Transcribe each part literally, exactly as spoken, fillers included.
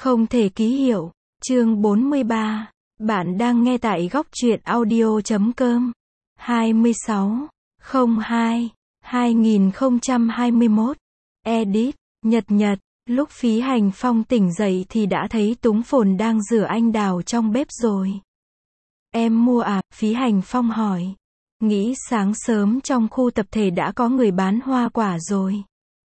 Không thể ký hiệu. Chương bốn mươi ba. Bạn đang nghe tại góc truyện audio chấm com. hai mươi sáu không hai hai nghìn không trăm hai mươi mốt. Edit. Nhật Nhật. Lúc Phí Hành Phong tỉnh dậy thì đã thấy Túng Phồn đang rửa anh đào trong bếp rồi. Em mua à? Phí Hành Phong hỏi. Nghĩ sáng sớm trong khu tập thể đã có người bán hoa quả rồi.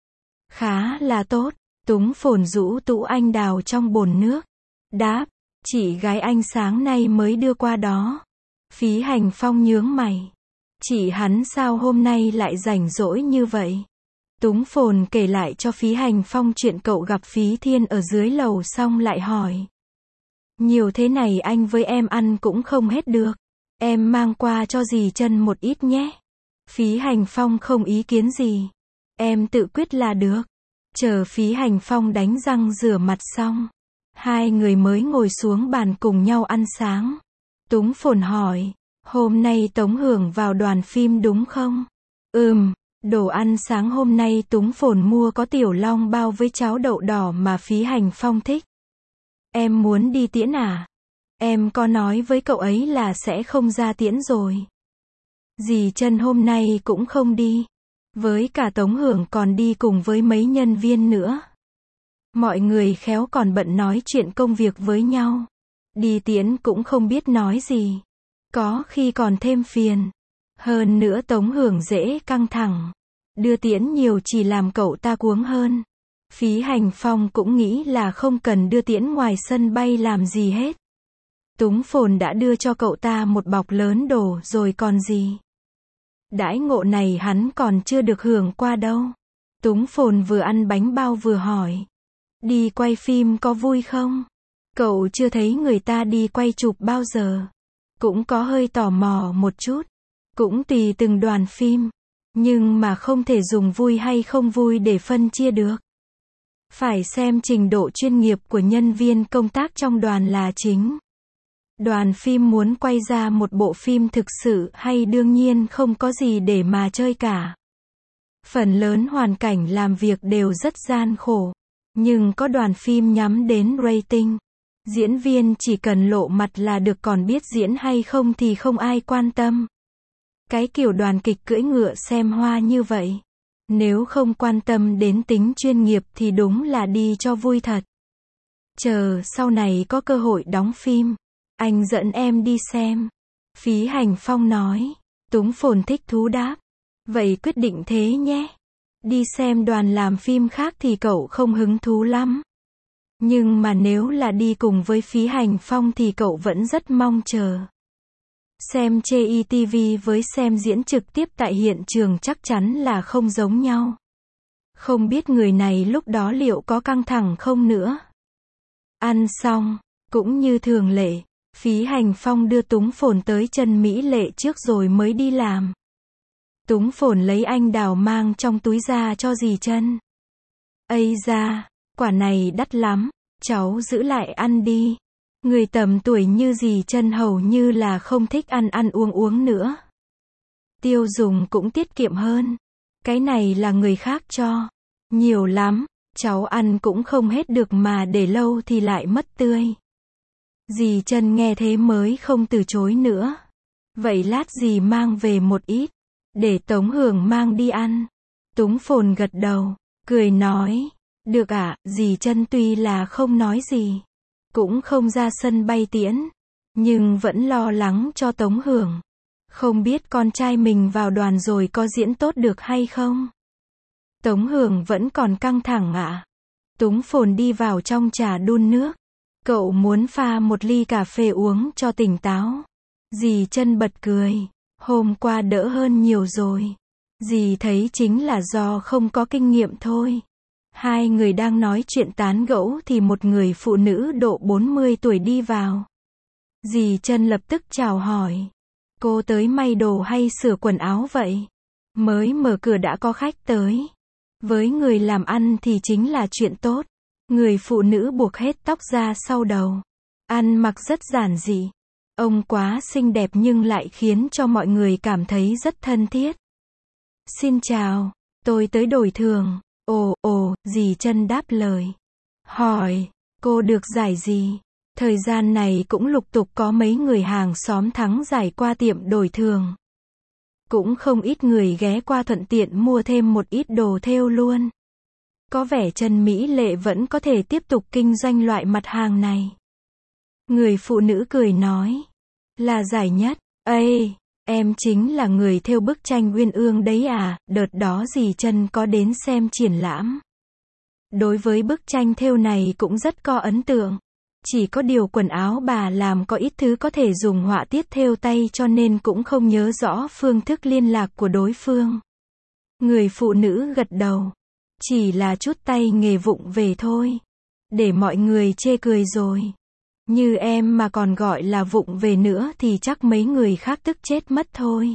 Khá là tốt. Túng Phồn rũ tũ anh đào trong bồn nước. Đáp. Chị gái anh sáng nay mới đưa qua đó. Phí Hành Phong nhướng mày. Chị hắn sao hôm nay lại rảnh rỗi như vậy? Túng Phồn kể lại cho Phí Hành Phong chuyện cậu gặp Phí Thiên ở dưới lầu xong lại hỏi. Nhiều thế này anh với em ăn cũng không hết được. Em mang qua cho dì Chân một ít nhé. Phí Hành Phong không ý kiến gì. Em tự quyết là được. Chờ Phí Hành Phong đánh răng rửa mặt xong, hai người mới ngồi xuống bàn cùng nhau ăn sáng. Túng Phồn hỏi, hôm nay Tống Hưởng vào đoàn phim đúng không? Ừm, đồ ăn sáng hôm nay Túng Phồn mua có tiểu long bao với cháo đậu đỏ mà Phí Hành Phong thích. Em muốn đi tiễn à? Em có nói với cậu ấy là sẽ không ra tiễn rồi. Dì Chân hôm nay cũng không đi. Với cả Tống Hưởng còn đi cùng với mấy nhân viên nữa. Mọi người khéo còn bận nói chuyện công việc với nhau. Đi tiễn cũng không biết nói gì. Có khi còn thêm phiền. Hơn nữa Tống Hưởng dễ căng thẳng. Đưa tiễn nhiều chỉ làm cậu ta cuống hơn. Phí Hành Phong cũng nghĩ là không cần đưa tiễn ngoài sân bay làm gì hết. Túng Phồn đã đưa cho cậu ta một bọc lớn đồ rồi còn gì. Đãi ngộ này hắn còn chưa được hưởng qua đâu. Túng Phồn vừa ăn bánh bao vừa hỏi. Đi quay phim có vui không? Cậu chưa thấy người ta đi quay chụp bao giờ. Cũng có hơi tò mò một chút. Cũng tùy từng đoàn phim. Nhưng mà không thể dùng vui hay không vui để phân chia được. Phải xem trình độ chuyên nghiệp của nhân viên công tác trong đoàn là chính. Đoàn phim muốn quay ra một bộ phim thực sự hay đương nhiên không có gì để mà chơi cả. Phần lớn hoàn cảnh làm việc đều rất gian khổ. Nhưng có đoàn phim nhắm đến rating. Diễn viên chỉ cần lộ mặt là được, còn biết diễn hay không thì không ai quan tâm. Cái kiểu đoàn kịch cưỡi ngựa xem hoa như vậy. Nếu không quan tâm đến tính chuyên nghiệp thì đúng là đi cho vui thật. Chờ sau này có cơ hội đóng phim, anh dẫn em đi xem. Phí Hành Phong nói. Túng Phồn thích thú đáp. Vậy quyết định thế nhé. Đi xem đoàn làm phim khác thì cậu không hứng thú lắm. Nhưng mà nếu là đi cùng với Phí Hành Phong thì cậu vẫn rất mong chờ. Xem trên i tê vê với xem diễn trực tiếp tại hiện trường chắc chắn là không giống nhau. Không biết người này lúc đó liệu có căng thẳng không nữa. Ăn xong, cũng như thường lệ, Phí Hành Phong đưa Túng Phồn tới chân Mỹ Lệ trước rồi mới đi làm. Túng Phồn lấy anh đào mang trong túi ra cho dì Chân. Ây da, quả này đắt lắm, cháu giữ lại ăn đi. Người tầm tuổi như dì Chân hầu như là không thích ăn ăn uống uống nữa. Tiêu dùng cũng tiết kiệm hơn. Cái này là người khác cho. Nhiều lắm, cháu ăn cũng không hết được mà để lâu thì lại mất tươi. Dì Chân nghe thế mới không từ chối nữa. Vậy lát dì mang về một ít, để Tống Hưởng mang đi ăn. Túng Phồn gật đầu, cười nói. Được ạ, dì Chân tuy là không nói gì. Cũng không ra sân bay tiễn. Nhưng vẫn lo lắng cho Tống Hưởng. Không biết con trai mình vào đoàn rồi có diễn tốt được hay không? Tống Hưởng vẫn còn căng thẳng ạ. À? Túng Phồn đi vào trong trà đun nước. Cậu muốn pha một ly cà phê uống cho tỉnh táo. Dì Chân bật cười. Hôm qua đỡ hơn nhiều rồi. Dì thấy chính là do không có kinh nghiệm thôi. Hai người đang nói chuyện tán gẫu thì một người phụ nữ độ bốn mươi tuổi đi vào. Dì Chân lập tức chào hỏi. Cô tới may đồ hay sửa quần áo vậy? Mới mở cửa đã có khách tới. Với người làm ăn thì chính là chuyện tốt. Người phụ nữ buộc hết tóc ra sau đầu. Ăn mặc rất giản dị. Ông quá xinh đẹp nhưng lại khiến cho mọi người cảm thấy rất thân thiết. Xin chào, tôi tới đổi thường. Ồ, ồ, dì Chân đáp lời. Hỏi, Cô được giải gì? Thời gian này cũng lục tục có mấy người hàng xóm thắng giải qua tiệm đổi thường. Cũng không ít người ghé qua thuận tiện mua thêm một ít đồ thêu luôn. Có vẻ Trần Mỹ Lệ vẫn có thể tiếp tục kinh doanh loại mặt hàng này. Người phụ nữ cười nói. Là giải nhất. Ây, em chính là người thêu bức tranh uyên ương đấy à, đợt đó dì Trân có đến xem triển lãm. Đối với bức tranh thêu này cũng rất có ấn tượng. Chỉ có điều quần áo bà làm có ít thứ có thể dùng họa tiết thêu tay cho nên cũng không nhớ rõ phương thức liên lạc của đối phương. Người phụ nữ gật đầu. Chỉ là chút tay nghề vụng về thôi. Để mọi người chê cười rồi. Như em mà còn gọi là vụng về nữa thì chắc mấy người khác tức chết mất thôi.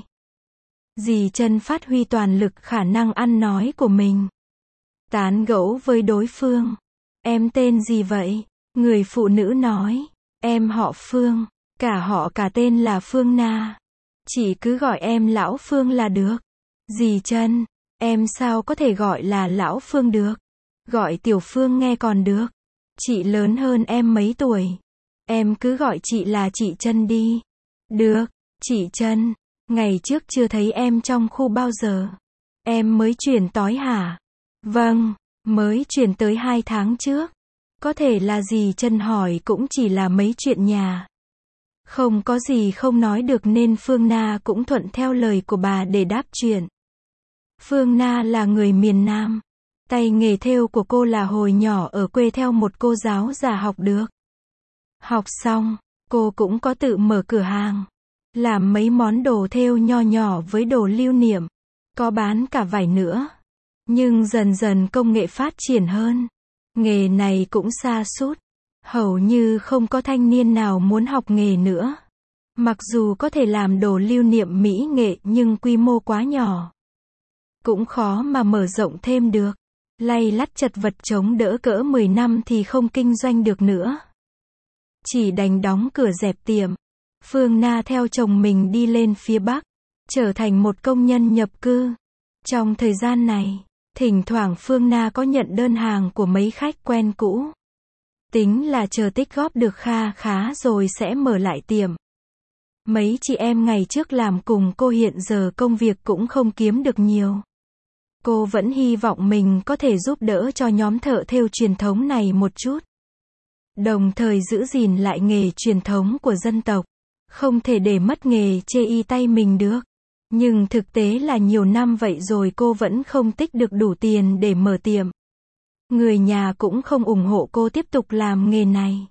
Dì Trân phát huy toàn lực khả năng ăn nói của mình. Tán gẫu với đối phương. Em tên gì vậy? Người phụ nữ nói. Em họ Phương. Cả họ cả tên là Phương Na. Chị cứ gọi em Lão Phương là được. Dì Trân. Em sao có thể gọi là Lão Phương được? Gọi Tiểu Phương nghe còn được. Chị lớn hơn em mấy tuổi. Em cứ gọi chị là chị Trân đi. Được, chị Trân. Ngày trước chưa thấy em trong khu bao giờ. Em mới chuyển tới hả? Vâng, mới chuyển tới hai tháng trước. Có thể là dì Trân hỏi cũng chỉ là mấy chuyện nhà. Không có gì không nói được nên Phương Na cũng thuận theo lời của bà để đáp chuyện. Phương Na là người miền Nam. Tay nghề thêu của cô là hồi nhỏ ở quê theo một cô giáo già học được. Học xong, cô cũng có tự mở cửa hàng. Làm mấy món đồ thêu nho nhỏ với đồ lưu niệm. Có bán cả vải nữa. Nhưng dần dần công nghệ phát triển hơn. Nghề này cũng sa sút. Hầu như không có thanh niên nào muốn học nghề nữa. Mặc dù có thể làm đồ lưu niệm mỹ nghệ nhưng quy mô quá nhỏ. Cũng khó mà mở rộng thêm được. Lay lắt chật vật chống đỡ cỡ mười năm thì không kinh doanh được nữa. Chỉ đành đóng cửa dẹp tiệm. Phương Na theo chồng mình đi lên phía Bắc. Trở thành một công nhân nhập cư. Trong thời gian này, thỉnh thoảng Phương Na có nhận đơn hàng của mấy khách quen cũ. Tính là chờ tích góp được kha khá rồi sẽ mở lại tiệm. Mấy chị em ngày trước làm cùng cô hiện giờ công việc cũng không kiếm được nhiều. Cô vẫn hy vọng mình có thể giúp đỡ cho nhóm thợ thêu truyền thống này một chút. Đồng thời giữ gìn lại nghề truyền thống của dân tộc. Không thể để mất nghề chê y tay mình được. Nhưng thực tế là nhiều năm vậy rồi cô vẫn không tích được đủ tiền để mở tiệm. Người nhà cũng không ủng hộ cô tiếp tục làm nghề này.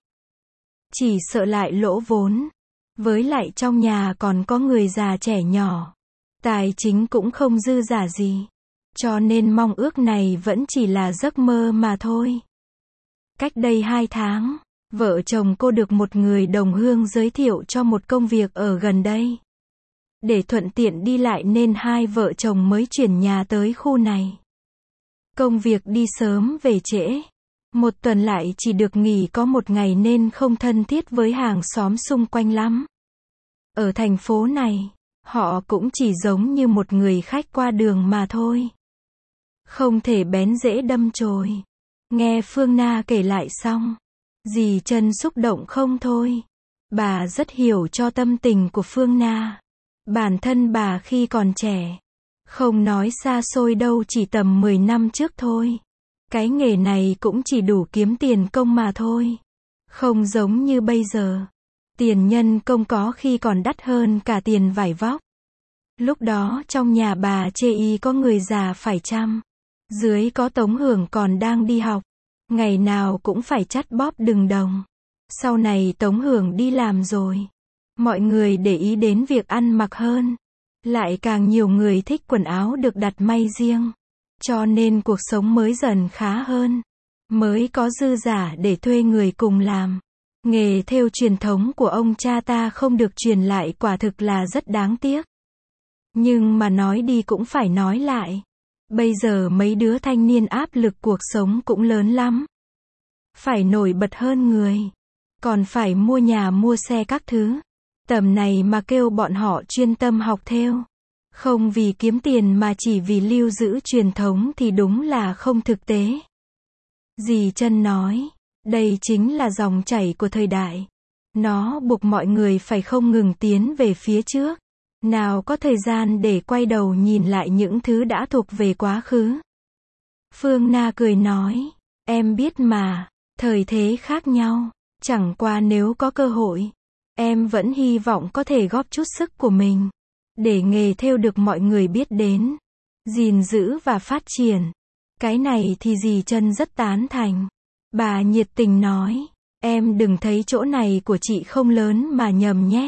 Chỉ sợ lại lỗ vốn. Với lại trong nhà còn có người già trẻ nhỏ. Tài chính cũng không dư giả gì. Cho nên mong ước này vẫn chỉ là giấc mơ mà thôi. Cách đây hai tháng, vợ chồng cô được một người đồng hương giới thiệu cho một công việc ở gần đây. Để thuận tiện đi lại nên hai vợ chồng mới chuyển nhà tới khu này. Công việc đi sớm về trễ. Một tuần lại chỉ được nghỉ có một ngày nên không thân thiết với hàng xóm xung quanh lắm. Ở thành phố này, họ cũng chỉ giống như một người khách qua đường mà thôi. Không thể bén rễ đâm chồi. Nghe Phương Na kể lại xong, dì Trân xúc động không thôi. Bà rất hiểu cho tâm tình của Phương Na. Bản thân bà khi còn trẻ, không nói xa xôi đâu chỉ tầm mười năm trước thôi. Cái nghề này cũng chỉ đủ kiếm tiền công mà thôi. Không giống như bây giờ. Tiền nhân công có khi còn đắt hơn cả tiền vải vóc. Lúc đó trong nhà bà chê y có người già phải chăm. Dưới có Tống Hưởng còn đang đi học. Ngày nào cũng phải chắt bóp đừng đồng. Sau này Tống Hưởng đi làm rồi. Mọi người để ý đến việc ăn mặc hơn. Lại càng nhiều người thích quần áo được đặt may riêng. Cho nên cuộc sống mới dần khá hơn. Mới có dư giả để thuê người cùng làm. Nghề thêu truyền thống của ông cha ta không được truyền lại quả thực là rất đáng tiếc. Nhưng mà nói đi cũng phải nói lại. Bây giờ mấy đứa thanh niên áp lực cuộc sống cũng lớn lắm. Phải nổi bật hơn người. Còn phải mua nhà mua xe các thứ. Tầm này mà kêu bọn họ chuyên tâm học thêu. Không vì kiếm tiền mà chỉ vì lưu giữ truyền thống thì đúng là không thực tế. Dì Trân nói. Đây chính là dòng chảy của thời đại. Nó buộc mọi người phải không ngừng tiến về phía trước. Nào có thời gian để quay đầu nhìn lại những thứ đã thuộc về quá khứ. Phương Na cười nói, em biết mà, thời thế khác nhau, chẳng qua nếu có cơ hội, em vẫn hy vọng có thể góp chút sức của mình, để nghề thêu được mọi người biết đến, gìn giữ và phát triển. Cái này thì dì Trân rất tán thành. Bà nhiệt tình nói, em đừng thấy chỗ này của chị không lớn mà nhầm nhé.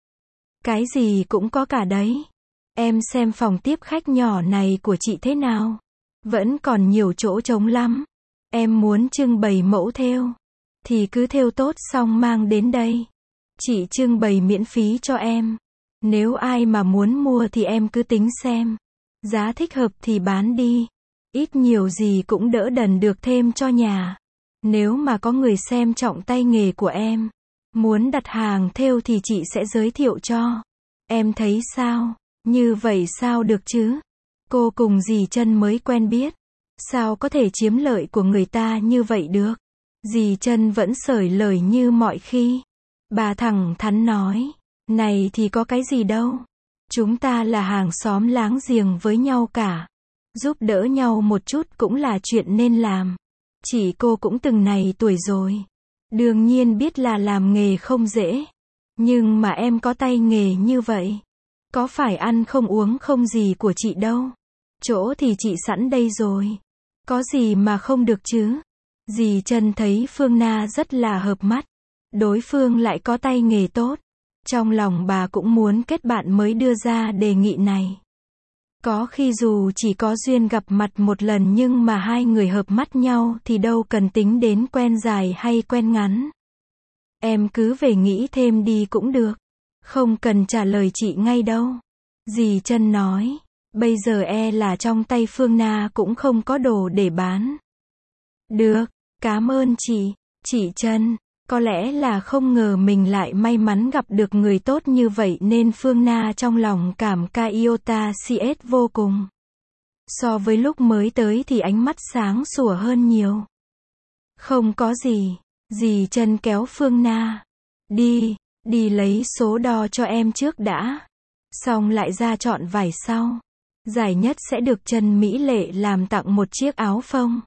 Cái gì cũng có cả đấy. Em xem phòng tiếp khách nhỏ này của chị thế nào. Vẫn còn nhiều chỗ trống lắm. Em muốn trưng bày mẫu thêu, thì cứ thêu tốt xong mang đến đây. Chị trưng bày miễn phí cho em. Nếu ai mà muốn mua thì em cứ tính xem. Giá thích hợp thì bán đi. Ít nhiều gì cũng đỡ đần được thêm cho nhà. Nếu mà có người xem trọng tay nghề của em, muốn đặt hàng thêu thì chị sẽ giới thiệu cho. Em thấy sao? Như vậy sao được chứ? Cô cùng dì Trân mới quen biết. Sao có thể chiếm lợi của người ta như vậy được? Dì Trân vẫn xởi lời như mọi khi. Bà thẳng thắn nói, này thì có cái gì đâu. Chúng ta là hàng xóm láng giềng với nhau cả. Giúp đỡ nhau một chút cũng là chuyện nên làm. Chị cô cũng từng này tuổi rồi. Đương nhiên biết là làm nghề không dễ. Nhưng mà em có tay nghề như vậy. Có phải ăn không uống không gì của chị đâu. Chỗ thì chị sẵn đây rồi. Có gì mà không được chứ. Dì Trân thấy Phương Na rất là hợp mắt. Đối phương lại có tay nghề tốt. Trong lòng bà cũng muốn kết bạn mới đưa ra đề nghị này. Có khi dù chỉ có duyên gặp mặt một lần nhưng mà hai người hợp mắt nhau thì đâu cần tính đến quen dài hay quen ngắn. Em cứ về nghĩ thêm đi cũng được. Không cần trả lời chị ngay đâu. Dì Trân nói, bây giờ e là trong tay Phương Na cũng không có đồ để bán. Được, cảm ơn chị, chị Trân. Có lẽ là không ngờ mình lại may mắn gặp được người tốt như vậy nên Phương Na trong lòng cảm ca iota cs vô cùng. So với lúc mới tới thì ánh mắt sáng sủa hơn nhiều. Không có gì, dì Trân kéo Phương Na. Đi, đi lấy số đo cho em trước đã. Xong lại ra chọn vải sau. Giải nhất sẽ được Trân Mỹ Lệ làm tặng một chiếc áo phông.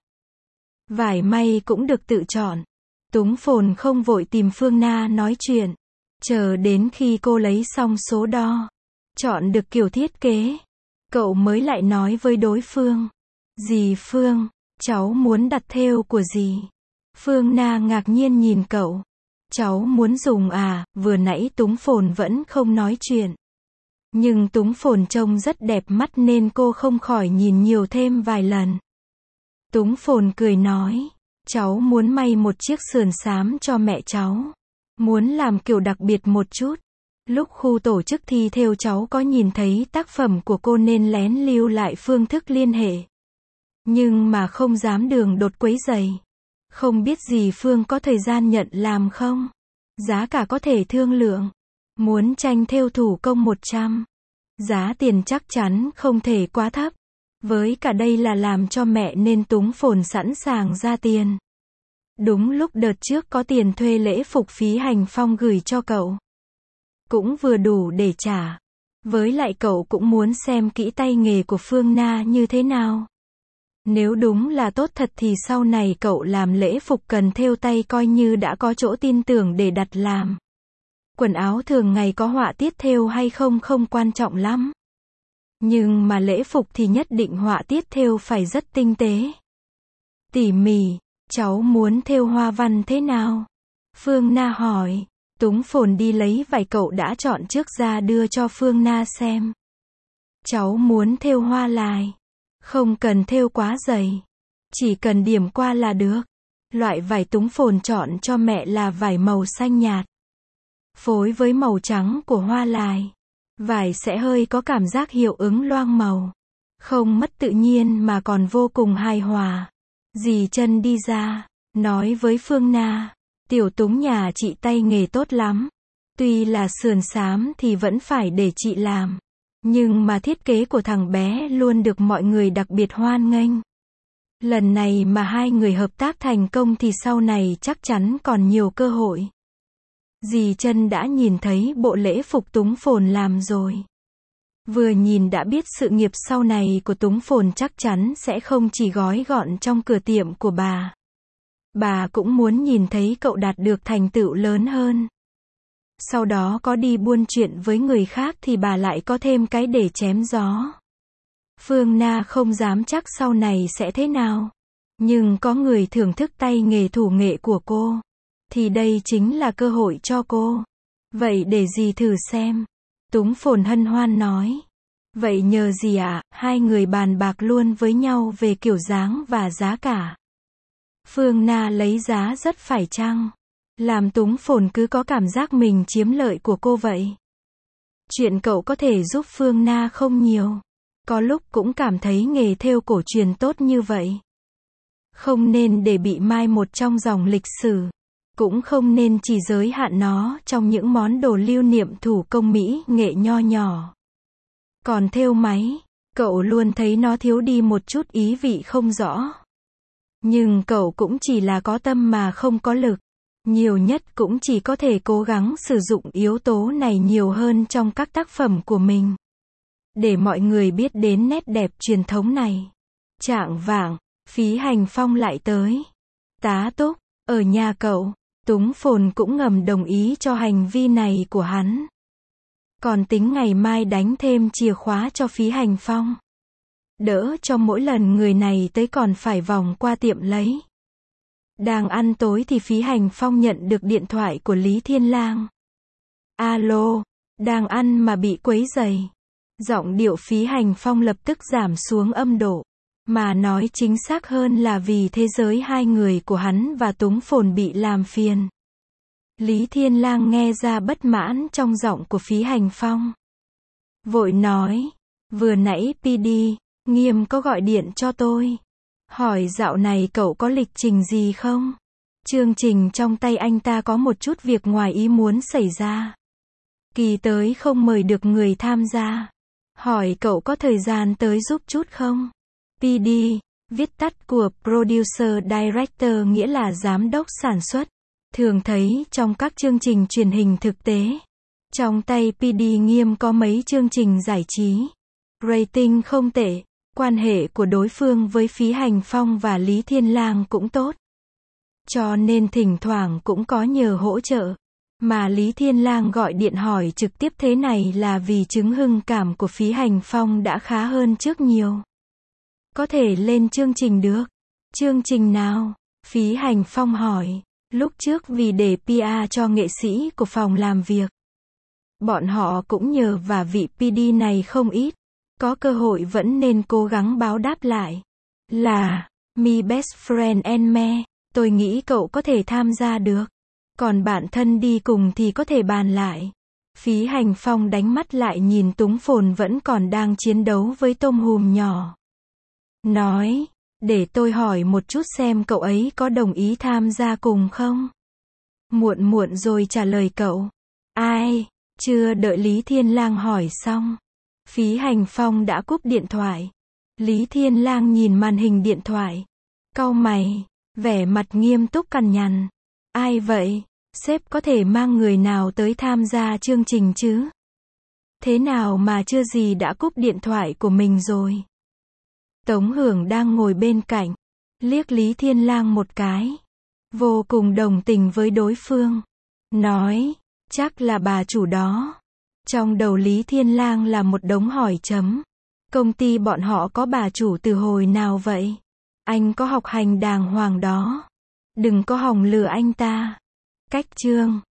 Vải may cũng được tự chọn. Túng Phồn không vội tìm Phương Na nói chuyện. Chờ đến khi cô lấy xong số đo, chọn được kiểu thiết kế, cậu mới lại nói với đối phương. Dì Phương, cháu muốn đặt thêu của dì. Phương Na ngạc nhiên nhìn cậu. Cháu muốn dùng à, vừa nãy Túng Phồn vẫn không nói chuyện. Nhưng Túng Phồn trông rất đẹp mắt nên cô không khỏi nhìn nhiều thêm vài lần. Túng Phồn cười nói. Cháu muốn may một chiếc sườn xám cho mẹ cháu. Muốn làm kiểu đặc biệt một chút. Lúc khu tổ chức thi thêu cháu có nhìn thấy tác phẩm của cô nên lén lưu lại phương thức liên hệ. Nhưng mà không dám đường đột quấy rầy. Không biết dì Phương có thời gian nhận làm không? Giá cả có thể thương lượng. Muốn tranh thêu thủ công một trăm. Giá tiền chắc chắn không thể quá thấp. Với cả đây là làm cho mẹ nên Túng Phồn sẵn sàng ra tiền. Đúng lúc đợt trước có tiền thuê lễ phục phí hành phong gửi cho cậu. Cũng vừa đủ để trả. Với lại cậu cũng muốn xem kỹ tay nghề của Phương Na như thế nào. Nếu đúng là tốt thật thì sau này cậu làm lễ phục cần thêu tay coi như đã có chỗ tin tưởng để đặt làm. Quần áo thường ngày có họa tiết thêu hay không không quan trọng lắm. Nhưng mà lễ phục thì nhất định họa tiết thêu phải rất tinh tế, tỉ mỉ. Cháu muốn thêu hoa văn thế nào? Phương Na hỏi. Túng Phồn đi lấy vải cậu đã chọn trước ra đưa cho Phương Na xem. Cháu muốn thêu hoa lài. Không cần thêu quá dày. Chỉ cần điểm qua là được. Loại vải Túng Phồn chọn cho mẹ là vải màu xanh nhạt. Phối với màu trắng của hoa lài. Vải sẽ hơi có cảm giác hiệu ứng loang màu. Không mất tự nhiên mà còn vô cùng hài hòa. Dì Trân đi ra, nói với Phương Na. Tiểu Túng nhà chị tay nghề tốt lắm. Tuy là sườn xám thì vẫn phải để chị làm. Nhưng mà thiết kế của thằng bé luôn được mọi người đặc biệt hoan nghênh. Lần này mà hai người hợp tác thành công thì sau này chắc chắn còn nhiều cơ hội. Dì Chân đã nhìn thấy bộ lễ phục Túng Phồn làm rồi. Vừa nhìn đã biết sự nghiệp sau này của Túng Phồn chắc chắn sẽ không chỉ gói gọn trong cửa tiệm của bà. Bà cũng muốn nhìn thấy cậu đạt được thành tựu lớn hơn. Sau đó có đi buôn chuyện với người khác thì bà lại có thêm cái để chém gió. Phương Na không dám chắc sau này sẽ thế nào. Nhưng có người thưởng thức tay nghề thủ nghệ của cô. Thì đây chính là cơ hội cho cô. Vậy để dì thử xem. Túng Phồn hân hoan nói. Vậy nhờ dì ạ, hai người bàn bạc luôn với nhau về kiểu dáng và giá cả. Phương Na lấy giá rất phải chăng. Làm Túng Phồn cứ có cảm giác mình chiếm lợi của cô vậy. Chuyện cậu có thể giúp Phương Na không nhiều. Có lúc cũng cảm thấy nghề thêu cổ truyền tốt như vậy. Không nên để bị mai một trong dòng lịch sử. Cũng không nên chỉ giới hạn nó trong những món đồ lưu niệm thủ công mỹ nghệ nho nhỏ. Còn thêu máy, cậu luôn thấy nó thiếu đi một chút ý vị không rõ. Nhưng cậu cũng chỉ là có tâm mà không có lực. Nhiều nhất cũng chỉ có thể cố gắng sử dụng yếu tố này nhiều hơn trong các tác phẩm của mình. Để mọi người biết đến nét đẹp truyền thống này. Chạng vạng, Phí Hành Phong lại tới. Tá túc, ở nhà cậu, Túng Phồn cũng ngầm đồng ý cho hành vi này của hắn. Còn tính ngày mai đánh thêm chìa khóa cho Phí Hành Phong. Đỡ cho mỗi lần người này tới còn phải vòng qua tiệm lấy. Đang ăn tối thì Phí Hành Phong nhận được điện thoại của Lý Thiên Lang. Alo, đang ăn mà bị quấy rầy. Giọng điệu Phí Hành Phong lập tức giảm xuống âm độ. Mà nói chính xác hơn là vì thế giới hai người của hắn và Túng Phồn bị làm phiền. Lý Thiên Lang nghe ra bất mãn trong giọng của Phí Hành Phong. Vội nói, vừa nãy pê đê, Nghiêm có gọi điện cho tôi. Hỏi dạo này cậu có lịch trình gì không? Chương trình trong tay anh ta có một chút việc ngoài ý muốn xảy ra. Kỳ tới không mời được người tham gia. Hỏi cậu có thời gian tới giúp chút không? pê đê, viết tắt của Producer Director nghĩa là giám đốc sản xuất. Thường thấy trong các chương trình truyền hình thực tế. Trong tay pê đê Nghiêm có mấy chương trình giải trí. Rating không tệ. Quan hệ của đối phương với Phí Hành Phong và Lý Thiên Lang cũng tốt. Cho nên thỉnh thoảng cũng có nhờ hỗ trợ. Mà Lý Thiên Lang gọi điện hỏi trực tiếp thế này là vì chứng hưng cảm của Phí Hành Phong đã khá hơn trước nhiều. Có thể lên chương trình được. Chương trình nào? Phí Hành Phong hỏi. Lúc trước vì để pê e cho nghệ sĩ của phòng làm việc. Bọn họ cũng nhờ và vị pê đê này không ít. Có cơ hội vẫn nên cố gắng báo đáp lại. Là, Me Best Friend and Me, tôi nghĩ cậu có thể tham gia được. Còn bạn thân đi cùng thì có thể bàn lại. Phí Hành Phong đánh mắt lại nhìn Túng Phồn vẫn còn đang chiến đấu với tôm hùm nhỏ. Nói, để tôi hỏi một chút xem cậu ấy có đồng ý tham gia cùng không? Muộn muộn rồi trả lời cậu. Ai? Chưa đợi Lý Thiên Lang hỏi xong. Phí Hành Phong đã cúp điện thoại. Lý Thiên Lang nhìn màn hình điện thoại. Cau mày, vẻ mặt nghiêm túc cằn nhằn. Ai vậy? Sếp có thể mang người nào tới tham gia chương trình chứ? Thế nào mà chưa gì đã cúp điện thoại của mình rồi? Tống Hưởng đang ngồi bên cạnh. Liếc Lý Thiên Lang một cái. Vô cùng đồng tình với đối phương. Nói, chắc là bà chủ đó. Trong đầu Lý Thiên Lang là một đống hỏi chấm. Công ty bọn họ có bà chủ từ hồi nào vậy? Anh có học hành đàng hoàng đó. Đừng có hòng lừa anh ta. Cách chương